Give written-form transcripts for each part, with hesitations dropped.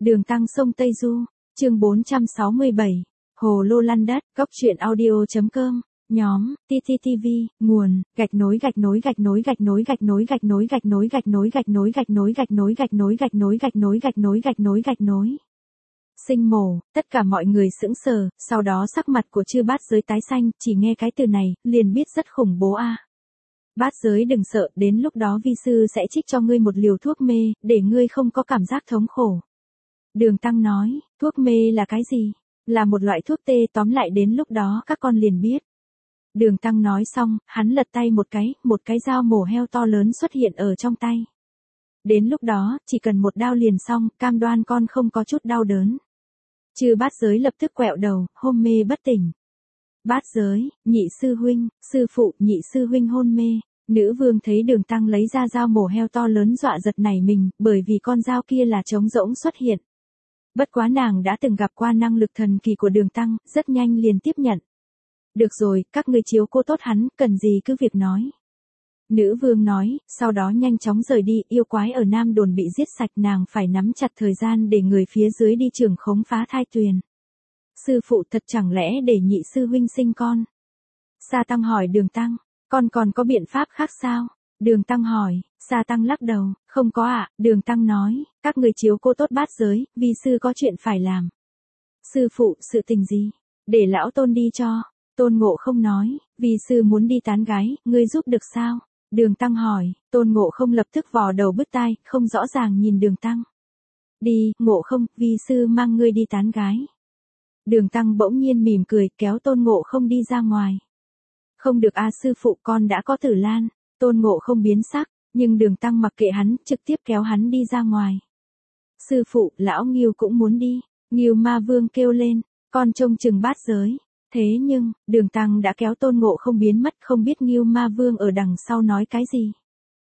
Đường Tăng sông Tây Du, chương 467, Hồ Lô Lăn Đất, Góc Truyện Audio.com, nhóm, TTTV, nguồn, gạch nối. Sinh mổ, tất cả mọi người sững sờ, sau đó sắc mặt của Chư Bát Giới tái xanh, chỉ nghe cái từ này, liền biết rất khủng bố a. Bát Giới đừng sợ, đến lúc đó vi sư sẽ trích cho ngươi một liều thuốc mê, để ngươi không có cảm giác thống khổ. Đường Tăng nói, thuốc mê là cái gì? Là một loại thuốc tê, tóm lại đến lúc đó các con liền biết. Đường Tăng nói xong, hắn lật tay một cái dao mổ heo to lớn xuất hiện ở trong tay. Đến lúc đó, chỉ cần một đao liền xong, cam đoan con không có chút đau đớn. Chư Bát Giới lập tức quẹo đầu, hôn mê bất tỉnh. Bát Giới, nhị sư huynh, sư phụ, nhị sư huynh hôn mê. Nữ vương thấy Đường Tăng lấy ra dao mổ heo to lớn dọa giật nảy mình, bởi vì con dao kia là trống rỗng xuất hiện. Bất quá nàng đã từng gặp qua năng lực thần kỳ của Đường Tăng, rất nhanh liền tiếp nhận. Được rồi, các ngươi chiếu cố tốt hắn, cần gì cứ việc nói. Nữ vương nói, sau đó nhanh chóng rời đi, yêu quái ở Nam Đồn bị giết sạch, nàng phải nắm chặt thời gian để người phía dưới đi trưởng khống phá thai tuyền. Sư phụ thật chẳng lẽ để nhị sư huynh sinh con? Sa Tăng hỏi Đường Tăng, con còn có biện pháp khác sao? Đường Tăng hỏi, Sa Tăng lắc đầu, không có ạ. Đường Tăng nói, các người chiếu cố tốt Bát Giới, vi sư có chuyện phải làm. Sư phụ, sự tình gì? Để lão Tôn đi cho. Tôn Ngộ Không nói, vi sư muốn đi tán gái, ngươi giúp được sao? Đường Tăng hỏi, Tôn Ngộ Không lập tức vò đầu bứt tai, không rõ ràng nhìn Đường Tăng. Đi, Ngộ Không, vi sư mang ngươi đi tán gái. Đường Tăng bỗng nhiên mỉm cười, kéo Tôn Ngộ Không đi ra ngoài. Không được a sư phụ, con đã có Tử Lan. Tôn Ngộ Không biến sắc, nhưng Đường Tăng mặc kệ hắn, trực tiếp kéo hắn đi ra ngoài. Sư phụ, lão Ngưu cũng muốn đi. Ngưu Ma Vương kêu lên, con trông chừng Bát Giới. Thế nhưng, Đường Tăng đã kéo Tôn Ngộ Không biến mất, không biết Ngưu Ma Vương ở đằng sau nói cái gì.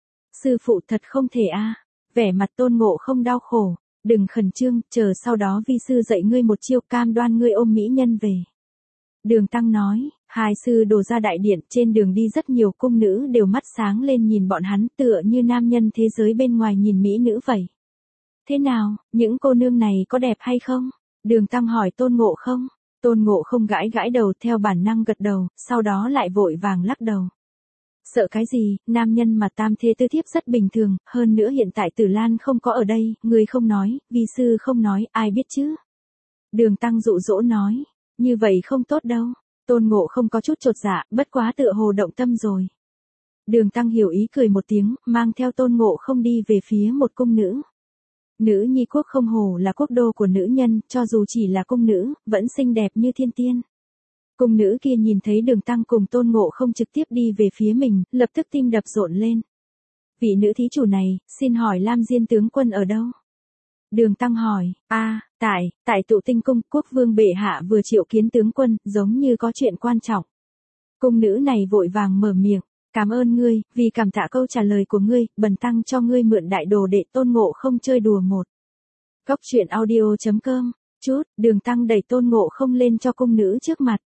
Sư phụ thật không thể a. Vẻ mặt Tôn Ngộ Không đau khổ, đừng khẩn trương, chờ sau đó vi sư dạy ngươi một chiêu, cam đoan ngươi ôm mỹ nhân về. Đường Tăng nói, hai sư đổ ra đại điện, trên đường đi rất nhiều cung nữ đều mắt sáng lên nhìn bọn hắn, tựa như nam nhân thế giới bên ngoài nhìn mỹ nữ vậy. Thế nào, những cô nương này có đẹp hay không? Đường Tăng hỏi Tôn Ngộ Không. Tôn Ngộ Không gãi gãi đầu, theo bản năng gật đầu, sau đó lại vội vàng lắc đầu. Sợ cái gì, nam nhân mà tam thê tứ thiếp rất bình thường, hơn nữa hiện tại Tử Lan không có ở đây, người không nói, vi sư không nói, ai biết chứ? Đường Tăng dụ dỗ nói, như vậy không tốt đâu. Tôn Ngộ Không có chút chột dạ, bất quá tựa hồ động tâm rồi. Đường Tăng hiểu ý cười một tiếng, mang theo Tôn Ngộ Không đi về phía một cung nữ. Nữ nhi quốc không hồ là quốc đô của nữ nhân, cho dù chỉ là cung nữ, vẫn xinh đẹp như thiên tiên. Cung nữ kia nhìn thấy Đường Tăng cùng Tôn Ngộ Không trực tiếp đi về phía mình, lập tức tim đập rộn lên. Vị nữ thí chủ này, xin hỏi Lam Diên tướng quân ở đâu? Đường Tăng hỏi, tại Tụ Tinh cung, quốc vương bệ hạ vừa triệu kiến tướng quân, giống như có chuyện quan trọng. Cung nữ này vội vàng mở miệng, cảm ơn ngươi, vì cảm tạ câu trả lời của ngươi, bần tăng cho ngươi mượn đại đồ đệ Tôn Ngộ Không chơi đùa một. Góc Truyện Audio.com, Đường Tăng đẩy Tôn Ngộ Không lên cho cung nữ trước mặt.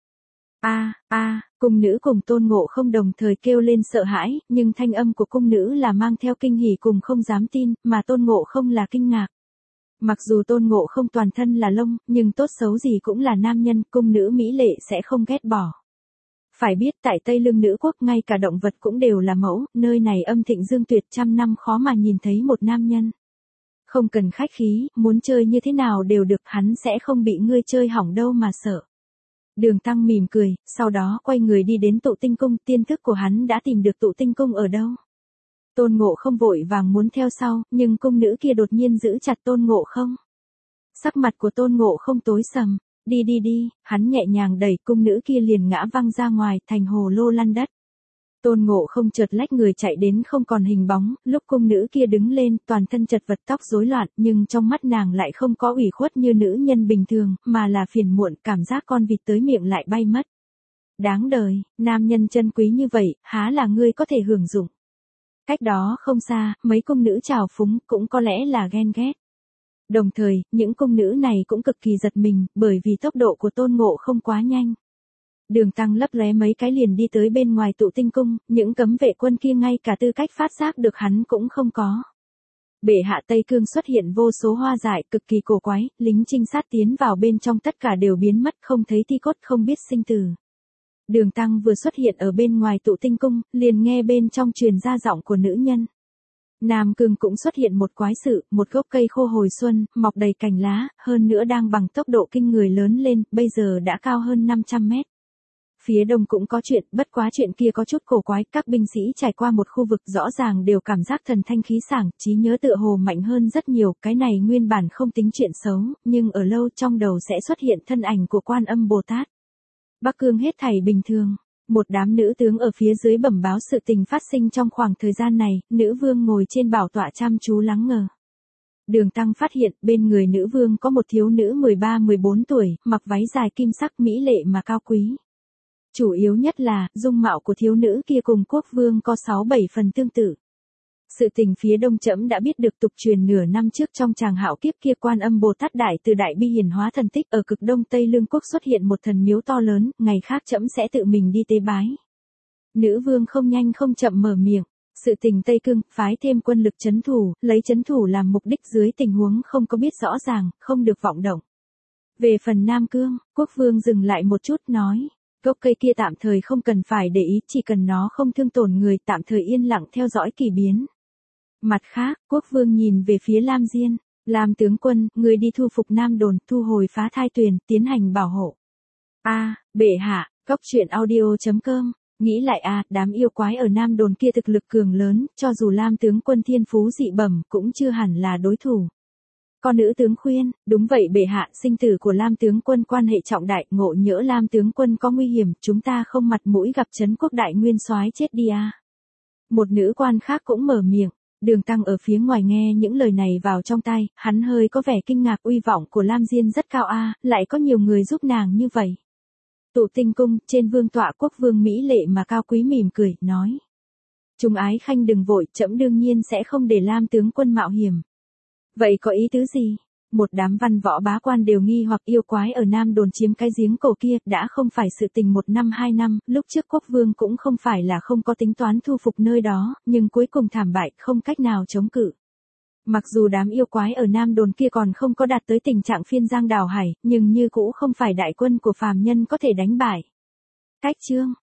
Cung nữ cùng Tôn Ngộ Không đồng thời kêu lên sợ hãi, nhưng thanh âm của cung nữ là mang theo kinh hỉ cùng không dám tin, mà Tôn Ngộ Không là kinh ngạc. Mặc dù Tôn Ngộ Không toàn thân là lông, nhưng tốt xấu gì cũng là nam nhân, cung nữ mỹ lệ sẽ không ghét bỏ. Phải biết tại Tây Lương nữ quốc ngay cả động vật cũng đều là mẫu, nơi này âm thịnh dương tuyệt, trăm năm khó mà nhìn thấy một nam nhân. Không cần khách khí, muốn chơi như thế nào đều được, hắn sẽ không bị ngươi chơi hỏng đâu mà sợ. Đường Tăng mỉm cười, sau đó quay người đi đến Tụ Tinh cung, tiên thức của hắn đã tìm được Tụ Tinh cung ở đâu. Tôn Ngộ Không vội vàng muốn theo sau, nhưng cung nữ kia đột nhiên giữ chặt Tôn Ngộ Không. Sắc mặt của Tôn Ngộ Không tối sầm, đi, hắn nhẹ nhàng đẩy, cung nữ kia liền ngã văng ra ngoài, thành hồ lô lăn đất. Tôn Ngộ Không chợt lách người chạy đến không còn hình bóng, lúc cung nữ kia đứng lên, toàn thân chật vật, tóc rối loạn, nhưng trong mắt nàng lại không có ủy khuất như nữ nhân bình thường, mà là phiền muộn, cảm giác con vịt tới miệng lại bay mất. Đáng đời, nam nhân chân quý như vậy, há là ngươi có thể hưởng dụng. Cách đó không xa, mấy cung nữ trào phúng, cũng có lẽ là ghen ghét. Đồng thời, những cung nữ này cũng cực kỳ giật mình, bởi vì tốc độ của Tôn Ngộ Không quá nhanh. Đường Tăng lấp lóe mấy cái liền đi tới bên ngoài Tụ Tinh cung, những cấm vệ quân kia ngay cả tư cách phát giác được hắn cũng không có. Bệ hạ Tây Cương xuất hiện vô số hoa dại cực kỳ cổ quái, lính trinh sát tiến vào bên trong tất cả đều biến mất không thấy thi cốt không biết sinh tử. Đường Tăng vừa xuất hiện ở bên ngoài Tụ Tinh Cung, liền nghe bên trong truyền ra giọng của nữ nhân. Nam Cương cũng xuất hiện một quái sự, một gốc cây khô hồi xuân, mọc đầy cành lá, hơn nữa đang bằng tốc độ kinh người lớn lên, bây giờ đã cao hơn 500 mét. Phía đông cũng có chuyện, bất quá chuyện kia có chút cổ quái, các binh sĩ trải qua một khu vực rõ ràng đều cảm giác thần thanh khí sảng, trí nhớ tựa hồ mạnh hơn rất nhiều, cái này nguyên bản không tính chuyện xấu, nhưng ở lâu trong đầu sẽ xuất hiện thân ảnh của Quan Âm Bồ Tát. Bắc Cương hết thảy bình thường. Một đám nữ tướng ở phía dưới bẩm báo sự tình phát sinh trong khoảng thời gian này, nữ vương ngồi trên bảo tọa chăm chú lắng ngờ. Đường Tăng phát hiện bên người nữ vương có một thiếu nữ 13-14 tuổi, mặc váy dài kim sắc mỹ lệ mà cao quý. Chủ yếu nhất là, dung mạo của thiếu nữ kia cùng quốc vương có 6-7 phần tương tự. Sự tình phía đông trẫm đã biết được tục truyền nửa năm trước trong tràng hạo kiếp kia Quan Âm Bồ Tát Đại từ Đại Bi hiển hóa thần tích ở cực đông Tây Lương quốc xuất hiện một thần miếu to lớn, ngày khác trẫm sẽ tự mình đi tế bái. Nữ vương không nhanh không chậm mở miệng. Sự tình Tây Cương, phái thêm quân lực trấn thủ, lấy trấn thủ làm mục đích dưới tình huống không có biết rõ ràng, không được vọng động. Về phần Nam Cương, quốc vương dừng lại một chút nói. Gốc cây kia tạm thời không cần phải để ý, chỉ cần nó không thương tổn người tạm thời yên lặng theo dõi kỳ biến. Mặt khác, quốc vương nhìn về phía Lam Diên, Lam tướng quân, người đi thu phục Nam Đồn, thu hồi Phá Thai Tuyền, tiến hành bảo hộ. Bệ hạ, Cóc Truyện Audio.com, nghĩ lại đám yêu quái ở Nam Đồn kia thực lực cường lớn, cho dù Lam tướng quân thiên phú dị bẩm cũng chưa hẳn là đối thủ. Con nữ tướng khuyên, đúng vậy bệ hạ, sinh tử của Lam tướng quân quan hệ trọng đại, ngộ nhỡ Lam tướng quân có nguy hiểm, chúng ta không mặt mũi gặp Trấn Quốc đại nguyên soái chết đi Một nữ quan khác cũng mở miệng. Đường Tăng ở phía ngoài nghe những lời này vào trong tai, hắn hơi có vẻ kinh ngạc, uy vọng của Lam Diên rất cao lại có nhiều người giúp nàng như vậy. Tụ Tinh Cung, trên vương tọa quốc vương mỹ lệ mà cao quý mỉm cười, nói. Trung ái khanh đừng vội, trẫm đương nhiên sẽ không để Lam tướng quân mạo hiểm. Vậy có ý tứ gì? Một đám văn võ bá quan đều nghi hoặc yêu quái ở Nam Đồn chiếm cái giếng cổ kia, đã không phải sự tình 1 năm 2 năm, lúc trước quốc vương cũng không phải là không có tính toán thu phục nơi đó, nhưng cuối cùng thảm bại, không cách nào chống cự. Mặc dù đám yêu quái ở Nam Đồn kia còn không có đạt tới tình trạng phiên giang đào hải, nhưng như cũ không phải đại quân của phàm nhân có thể đánh bại. Cách chương